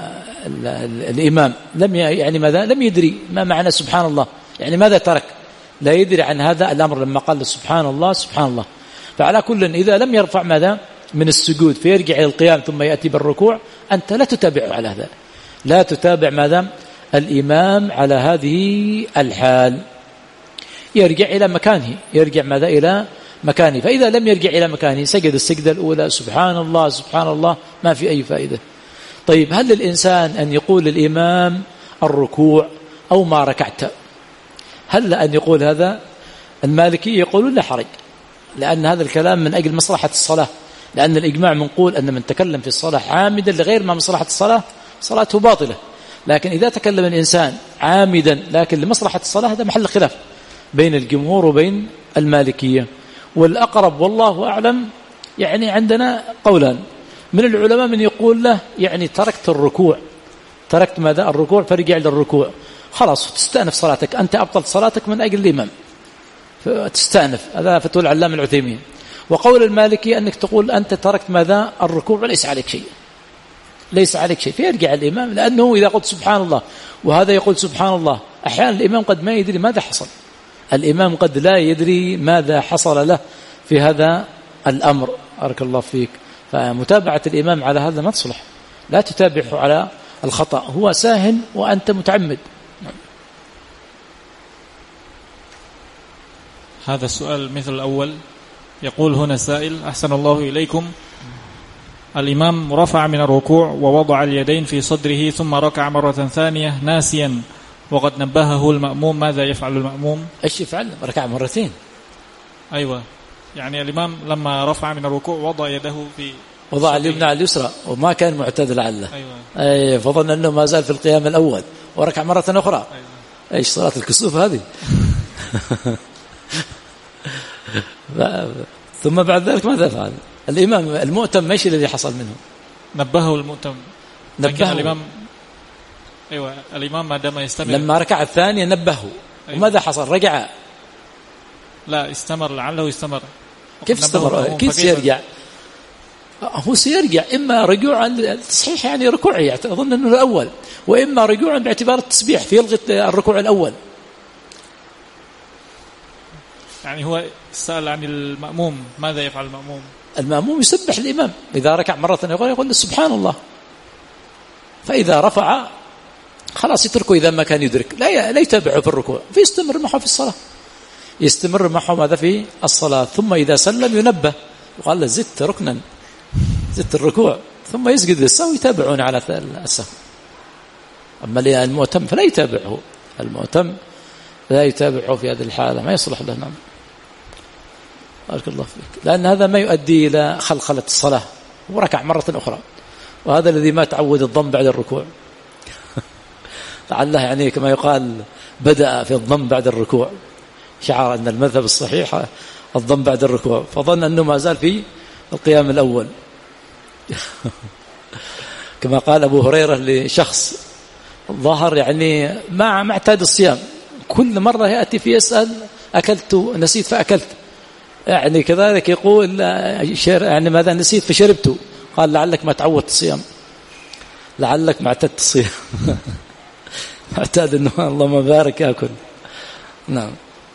ال ال الإمام لم يعني ماذا لم يدري ما معنى سبحان الله، يعني ماذا ترك؟ لا يدري عن هذا الأمر لما قال سبحان الله سبحان الله. فعلى كل إذا لم يرفع ماذا من السجود فيرجع إلى القيام ثم يأتي بالركوع أنت لا تتابعه على هذا، لا تتابع ماذا الإمام على هذه الحال، يرجع إلى مكانه، يرجع ماذا إلى مكانه. فإذا لم يرجع إلى مكانه سجد السجدة الأولى سبحان الله سبحان الله ما في أي فائدة. طيب هل للإنسان أن يقول للإمام الركوع أو ما ركعت؟ هل أن يقول هذا؟ المالكي يقولون لا حرج، لأن هذا الكلام من أجل مصلحة الصلاة، لأن الإجماع منقول أن من تكلم في الصلاة عامدا لغير ما مصلحة الصلاة صلاته باطلة. لكن إذا تكلم الإنسان عامدا لكن لمصلحة الصلاة هذا محل خلاف بين الجمهور وبين المالكية. والأقرب والله أعلم يعني عندنا قولان من العلماء، من يقول له يعني تركت الركوع، تركت ماذا الركوع فرجع للركوع خلاص تستأنف صلاتك، أنت أبطلت صلاتك من أجل الإمام تستأنف، هذا فتوى العلامة العثيمين. وقول المالكي أنك تقول أنت تركت ماذا الركوع وليس عليك شيء، ليس عليك شيء، فيرجع الإمام، لأنه إذا قلت سبحان الله وهذا يقول سبحان الله أحيانا الإمام قد ما يدري ماذا حصل، الإمام قد لا يدري ماذا حصل له في هذا الأمر. بارك الله فيك. فمتابعة الإمام على هذا ما تصلح، لا تتابعه على الخطأ، هو ساهن وأنت متعمد. هذا السؤال مثل الأول. يقول هنا سائل: أحسن الله إليكم، الإمام رفع من الركوع ووضع اليدين في صدره ثم ركع مرة ثانية ناسيا وقد نبهه المأموم، ماذا يفعل المأموم؟ ايش يفعل؟ ركع مرتين. أيوة، يعني الإمام لما رفع من الركوع وضع يده في وضع اليمنى على اليسرى وما كان معتدل عله. أيوة. أي فظن أنه ما زال في القيام الأول وركع مرة أخرى. أيوة. ايش صلاة الكسوف هذه؟ ثم بعد ذلك ماذا فعل الإمام المؤتم؟ ايش الذي حصل منه؟ نبهه المؤتم. نبهه الإمام. أيوة، الإمام ما دام يستمر لما ركع الثانية نبهه. أيوة. وماذا حصل؟ رجع؟ لا، استمر، لعله استمر. كيف استمر؟ كيف سيرجع؟ هو سيرجع إما رجوعا صحيح يعني ركوعي أظن أنه الأول، وإما رجوعا باعتبار التسبيح فيلغي الركوع الأول. يعني هو سأل عن المأموم، ماذا يفعل المأموم؟ المأموم يسبح الإمام إذا ركع مرة يقول يقول سبحان الله، فإذا رفع خلاص يتركه إذا ما كان يدرك، لا لا يتابعه في الركوع، فيستمر معه في الصلاة، يستمر معه ماذا في الصلاة. ثم إذا سلم ينبه وقال له زدت ركنا، زدت الركوع، ثم يسجد للسهو ويتابعون على السهو. أما المؤتم فلا يتابعه، المؤتم لا يتابعه في هذه الحالة، ما يصلح له. نعم. بارك الله فيك. لأن هذا ما يؤدي إلى خلخلة الصلاة، وركع مرة أخرى، وهذا الذي ما تعود الضم بعد الركوع. لعله يعني كما يقال بدأ في الضم بعد الركوع، شعر أن المذهب الصحيح الضم بعد الركوع، فظن أنه ما زال في القيام الأول. كما قال أبو هريرة لشخص ظهر يعني ما ما اعتاد الصيام، كل مرة يأتي في يسأل أكلت نسيت فأكلت، يعني كذلك يقول يعني ماذا نسيت فشربت، قال لعلك ما تعودت الصيام، لعلك ما اعتدت الصيام. اعتاد أنه اللهم بارك أكل. نعم.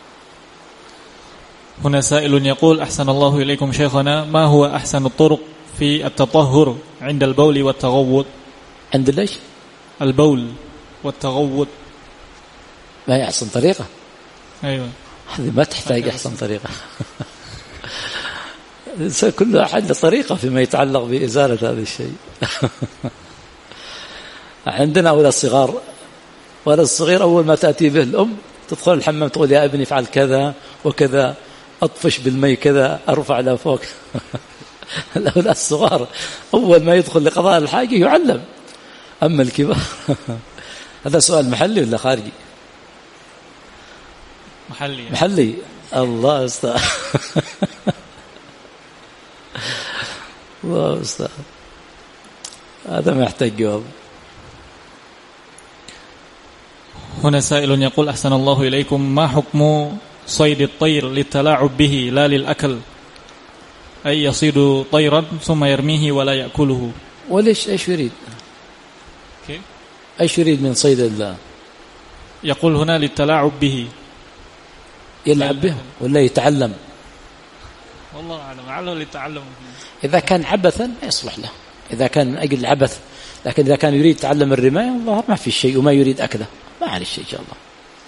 هنا سائل يقول: أحسن الله إليكم شيخنا، ما هو أحسن الطرق في التطهر عند البول والتغوط؟ عند ليش؟ البول والتغوط. ما هي أحسن طريقة؟ أيوة، هذه ما تحتاج أحسن طريقة. كل أحد طريقة فيما يتعلق بإزالة هذا الشيء. عندنا أولاد الصغار، ولد الصغير أول ما تأتي به الأم تدخل الحمام تقول يا ابني افعل كذا وكذا، أطفش بالمي كذا، أرفع له فوق. الأولاد الصغار أول ما يدخل لقضاء الحاجة يعلم، أما الكبار. هذا سؤال محلي ولا خارجي؟ محلي. محلي. الله استعان. الله استعان. هذا ما يحتاج جواب. هنا سائل يقول: أحسن الله إليكم، ما حكم صيد الطير للتلاعب به لا للأكل؟ أي يصيد طيرا ثم يرميه ولا يأكله. وليش ايش يريد؟ كيف؟ ايش يريد من صيد الله؟ يقول هنا للتلاعب به. يلعب به ولا يتعلم؟ والله أعلم، لعله للتعلم. إذا كان عبثا يصلح له، إذا كان من أجل العبث، لكن إذا كان يريد تعلم الرماية والله ما في شيء، وما يريد أكله ما عليه شيء إن شاء الله.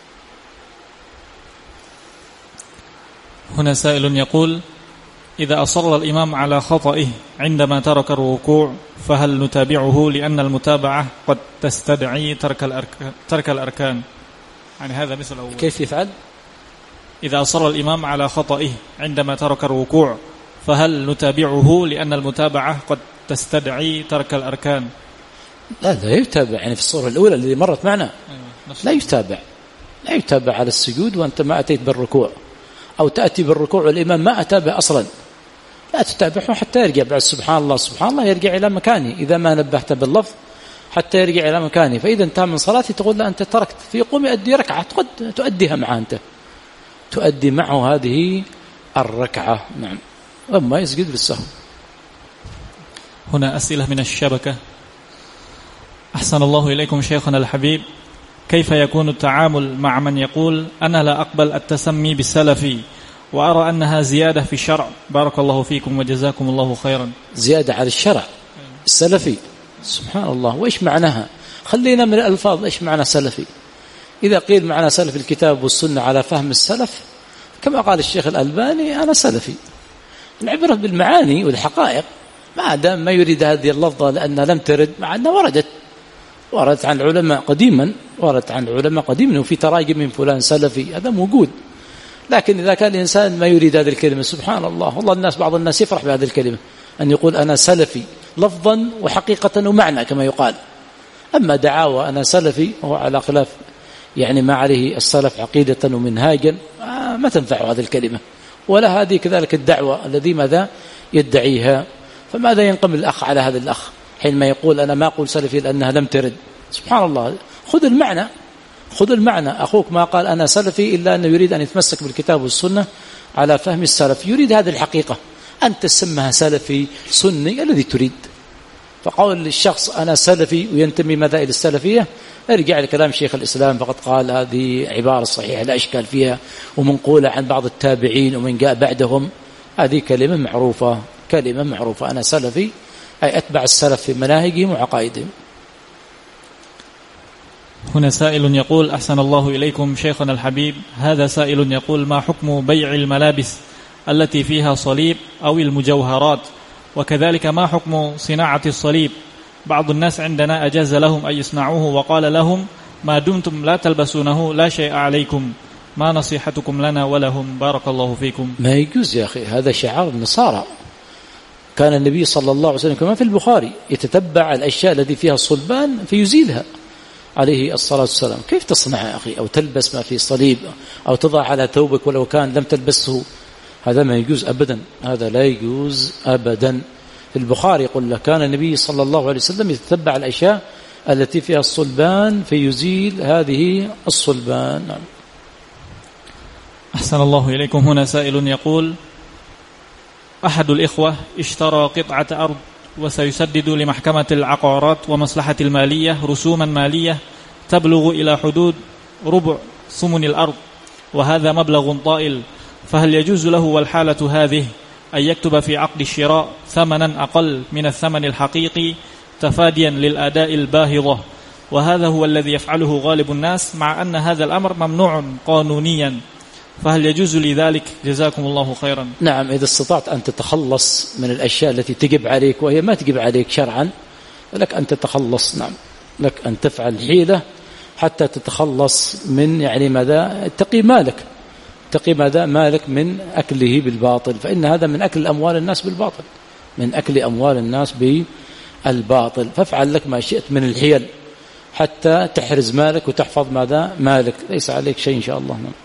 هنا سائل يقول: إذا أصر الإمام على خطئه عندما ترك الركوع فهل نتابعه لأن المتابعة قد تستدعي ترك الأركان, ترك الأركان؟ يعني هذا مثل أول. كيف يفعل؟ إذا أصر الإمام على خطئه عندما ترك الركوع فهل نتابعه لأن المتابعة قد تستدعي ترك الأركان؟ لا لا يتابع، يعني في الصورة الأولى التي مرت معنا لا يتابع، لا يتابع على السجود وأنت ما أتيت بالركوع، أو تأتي بالركوع والإمام ما أتابع أصلا، لا تتابعه حتى يرجع بعد سبحان الله سبحان الله يرجع إلى مكانه، إذا ما نبهت باللفظ حتى يرجع إلى مكانه. فإذا انتهى من صلاتي تقول لا أنت تركت، فيقوم يؤدي ركعة تؤديها معه، أنت تؤدي معه هذه الركعة. نعم، أما يسجد للسهو. هنا أسئلة من الشبكة. أحسن الله إليكم شيخنا الحبيب، كيف يكون التعامل مع من يقول أنا لا أقبل التسمي بالسلفي وأرى أنها زيادة في الشرع؟ بارك الله فيكم وجزاكم الله خيرا. زيادة على الشرع السلفي؟ سبحان الله، وإيش معناها؟ خلينا من الألفاظ، إيش معنى سلفي؟ إذا قيل معنى سلف الكتاب والسنة على فهم السلف كما قال الشيخ الألباني أنا سلفي. العبرة بالمعاني والحقائق، ما دام ما يريد هذه اللفظة لأنها لم ترد، مع أنها وردت وردت عن العلماء قديما، وردت عن العلماء قديما وفي تراجم من فلان سلفي، هذا موجود. لكن إذا كان الإنسان ما يريد هذه الكلمة، سبحان الله، والله الناس بعض الناس يفرح بهذه الكلمة، أن يقول أنا سلفي لفظا وحقيقة ومعنى كما يقال. أما دعاوى أنا سلفي وهو على خلاف يعني ما عليه السلف عقيدة ومنهاجا، ما تنفع هذه الكلمة، ولا هذه كذلك الدعوة الذي ماذا يدعيها. فماذا ينقم الأخ على هذا الأخ حينما يقول أنا ما أقول سلفي لأنها لم ترد؟ سبحان الله، خذ المعنى، خذ المعنى. أخوك ما قال أنا سلفي إلا أنه يريد أن يتمسك بالكتاب والسنة على فهم السلف، يريد هذه الحقيقة، أنت تسمها سلفي سني الذي تريد. فقول الشخص أنا سلفي وينتمي ماذا إلى السلفية، ارجع لكلام شيخ الإسلام فقد قال هذه عبارة صحيحة لا إشكال فيها، ومنقولة عن بعض التابعين ومن جاء بعدهم، هذه كلمة معروفة، كلمة معروفة. أنا سلفي أي أتبع السلف في مناهجهم وعقائدهم. هنا سائل يقول: أحسن الله إليكم شيخنا الحبيب، هذا سائل يقول: ما حكم بيع الملابس التي فيها صليب أو المجوهرات؟ وكذلك ما حكم صناعة الصليب؟ بعض الناس عندنا أجاز لهم أن يصنعوه وقال لهم ما دمتم لا تلبسونه لا شيء عليكم، ما نصيحتكم لنا ولهم؟ بارك الله فيكم. ما يجوز يا أخي، هذا شعار النصارى. كان النبي صلى الله عليه وسلم كما في البخاري يتتبع الأشياء التي فيها صلبان فيزيلها عليه الصلاة والسلام. كيف تصنع يا أخي أو تلبس ما في صليب أو تضع على ثوبك ولو كان لم تلبسه؟ هذا ما يجوز أبدا، هذا لا يجوز أبدا. في البخاري يقول لك كان النبي صلى الله عليه وسلم يتتبع الأشياء التي فيها الصلبان فيزيل هذه الصلبان. نعم. أحسن الله إليكم. هنا سائل يقول: أحد الإخوة اشترى قطعة أرض وسيسدد لمحكمة العقارات ومصلحة المالية رسوما مالية تبلغ إلى حدود ربع ثمن الأرض، وهذا مبلغ طائل، فهل يجوز له والحالة هذه أن يكتب في عقد الشراء ثمنا أقل من الثمن الحقيقي تفاديا للأداء الباهظة؟ وهذا هو الذي يفعله غالب الناس، مع أن هذا الأمر ممنوع قانونيا، فهل يجوز لي ذلك؟ جزاكم الله خيرا. نعم، إذا استطعت أن تتخلص من الأشياء التي تجب عليك وهي ما تجب عليك شرعا، لك أن تتخلص. نعم، لك أن تفعل حيلة حتى تتخلص من يعني ماذا تقي مالك، تقي ماذا مالك من أكله بالباطل، فإن هذا من أكل أموال الناس بالباطل، من أكل أموال الناس بالباطل. فافعل لك ما شئت من الحيل حتى تحرز مالك وتحفظ ماذا مالك، ليس عليك شيء إن شاء الله. نعم.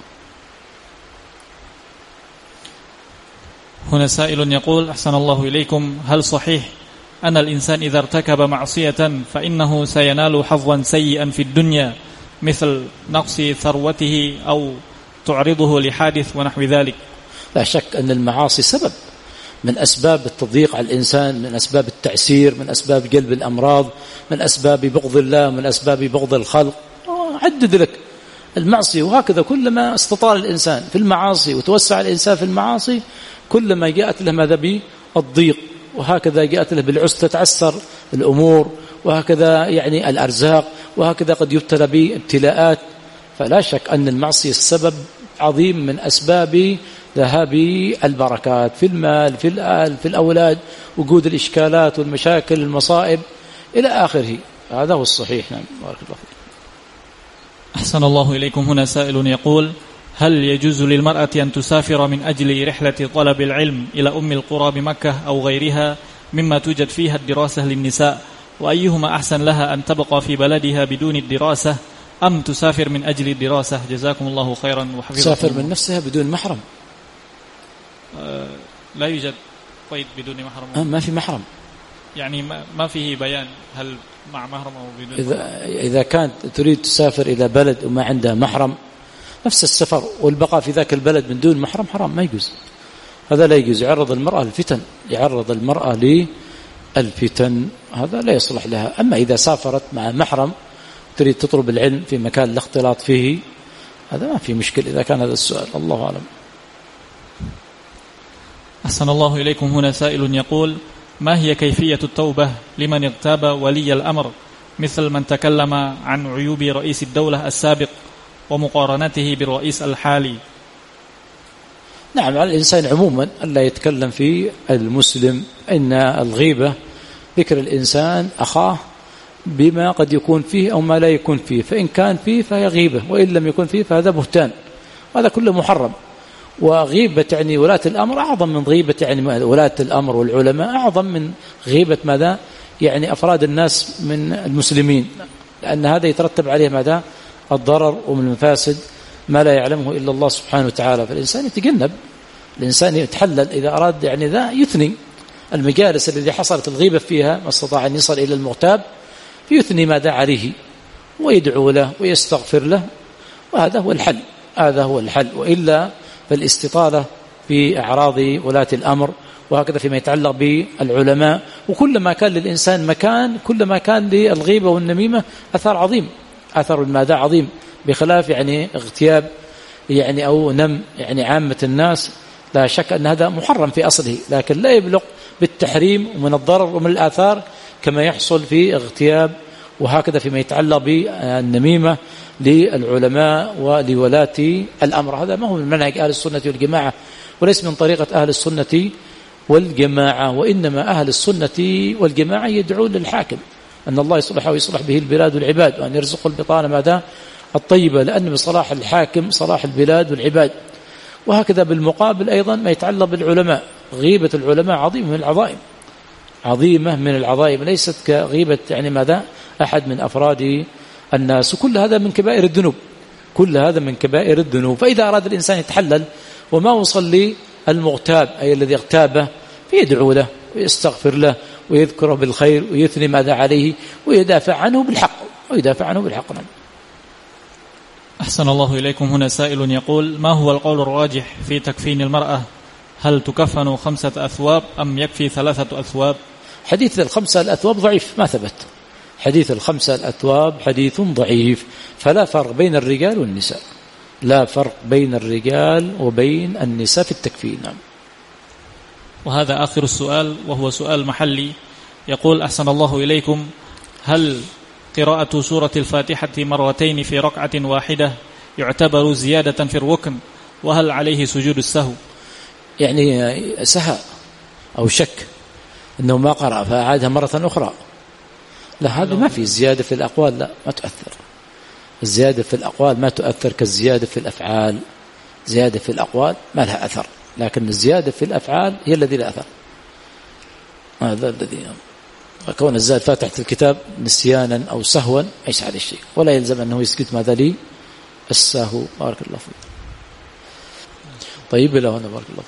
هنا سائل يقول: أحسن الله إليكم، هل صحيح أن الإنسان إذا ارتكب معصية فإنه سينال حظا سيئا في الدنيا مثل نقص ثروته أو تعرضه لحادث ونحو ذلك؟ لا شك أن المعاصي سبب من أسباب التضييق على الإنسان، من أسباب التعسير، من أسباب جلب الأمراض، من أسباب بغض الله، من أسباب بغض الخلق. عدد لك المعصية. وهكذا كلما استطال الإنسان في المعاصي وتوسع الإنسان في المعاصي كلما جاءت له ماذا بالضيق، وهكذا جاءت له بالعسر تتعسر الأمور، وهكذا يعني الأرزاق، وهكذا قد يبتلى بابتلاءات. فلا شك أن المعصية السبب عظيم من أسباب ذهاب البركات في المال، في الآل، في الأولاد، وجود الإشكالات والمشاكل المصائب إلى آخره. هذا هو الصحيح. نعم بارك الله فيك. أحسن الله إليكم. هنا سائل يقول: هل يجوز للمرأة أن تسافر من أجل رحلة طلب العلم إلى أم القرى بمكة أو غيرها مما توجد فيها الدراسة للنساء، وأيهما أحسن لها، أن تبقى في بلدها بدون الدراسة أم تسافر من أجل الدراسة؟ جزاكم الله خيرا وحفظكم. تسافر من نفسها بدون محرم؟ آه لا يوجد قيد بدون محرم. آه ما في محرم، يعني ما فيه بيان هل مع محرم أو بدون إذا, محرم. إذا كانت تريد تسافر إلى بلد وما عندها محرم، نفس السفر والبقاء في ذاك البلد من دون محرم حرام، ما يجوز. هذا لا يجوز، يعرض المرأة للفتن، يعرض المرأة للفتن، هذا لا يصلح لها. أما إذا سافرت مع محرم تريد تطلب العلم في مكان الاختلاط فيه، هذا ما في مشكل إذا كان هذا السؤال. الله أعلم. أحسن الله إليكم. هنا سائل يقول: ما هي كيفية التوبة لمن اغتاب ولي الأمر، مثل من تكلم عن عيوب رئيس الدولة السابق ومقارنته بالرئيس الحالي؟ نعم، على الإنسان عموما ألا يتكلم في المسلم، إن الغيبة ذكر الإنسان أخاه بما قد يكون فيه أو ما لا يكون فيه، فإن كان فيه فهي غيبة، وإن لم يكن فيه فهذا بهتان، وهذا كله محرم. وغيبة يعني ولاة الأمر أعظم من غيبة يعني ولاة الأمر والعلماء، أعظم من غيبة ماذا يعني أفراد الناس من المسلمين، لأن هذا يترتب عليه ماذا الضرر ومن المفاسد ما لا يعلمه إلا الله سبحانه وتعالى. فالإنسان يتجنب، الإنسان يتحلل إذا أراد يعني ذا يثني المجالس التي حصلت الغيبة فيها، ما استطاع أن يصل إلى المغتاب يثني ماذا عليه ويدعو له ويستغفر له، وهذا هو الحل، هذا هو الحل. وإلا فالاستطالة في أعراض ولاة الأمر، وهكذا فيما يتعلق بالعلماء، وكلما كان للإنسان مكان كلما كان للغيبة والنميمة أثر عظيم، أثر ماذا عظيم، بخلاف يعني اغتياب يعني أو نم يعني عامة الناس. لا شك أن هذا محرم في أصله، لكن لا يبلغ بالتحريم ومن الضرر ومن الآثار كما يحصل في اغتياب، وهكذا فيما يتعلق بالنميمة للعلماء ولولاة الأمر. هذا ما هو من منهج أهل السنة والجماعة، وليس من طريقة أهل السنة والجماعة، وإنما أهل السنة والجماعة يدعون للحاكم أن الله يصلح ويصلح به البلاد والعباد، وأن يرزق البطانة ماذا الطيبة، لأن بصلاح الحاكم صلاح البلاد والعباد. وهكذا بالمقابل أيضا ما يتعلق بالعلماء، غيبة العلماء عظيمة من العظائم، عظيمة من العظائم، ليست كغيبة يعني ماذا أحد من أفراد الناس، وكل هذا من كبائر الذنوب، كل هذا من كبائر الذنوب. فإذا أراد الإنسان يتحلل وما وصل للمغتاب أي الذي اغتابه، فيدعو له ويستغفر له ويذكره بالخير ويثني ماذا عليه ويدافع عنه بالحق، ويدافع عنه بالحق. نعم. أحسن الله إليكم. هنا سائل يقول: ما هو القول الراجح في تكفين المرأة؟ هل تكفن خمسة أثواب أم يكفي ثلاثة أثواب؟ حديث الخمسة الأثواب ضعيف، ما ثبت. حديث الخمسة الأثواب حديث ضعيف، فلا فرق بين الرجال والنساء، لا فرق بين الرجال وبين النساء في التكفين. نعم. وهذا آخر السؤال، وهو سؤال محلي، يقول: أحسن الله إليكم، هل قراءة سورة الفاتحة مرتين في ركعة واحدة يعتبر زيادة في الركن، وهل عليه سجود السهو؟ يعني سهى أو شك أنه ما قرأ فأعادها مرة أخرى، لا، هذا ما في زيادة في الأقوال، لا ما تؤثر. الزيادة في الأقوال ما تؤثر كالزيادة في الأفعال، زيادة في الأقوال ما لها أثر، لكن الزيادة في الأفعال هي الذي لا أثر. هذا الذي كون الزاد فاتحة الكتاب نسيانا أو سهوا ليس عليه شيء، ولا يلزم أنه يسكت ماذا لي السهو. بارك الله فيك. طيب له هنا بارك الله فيك.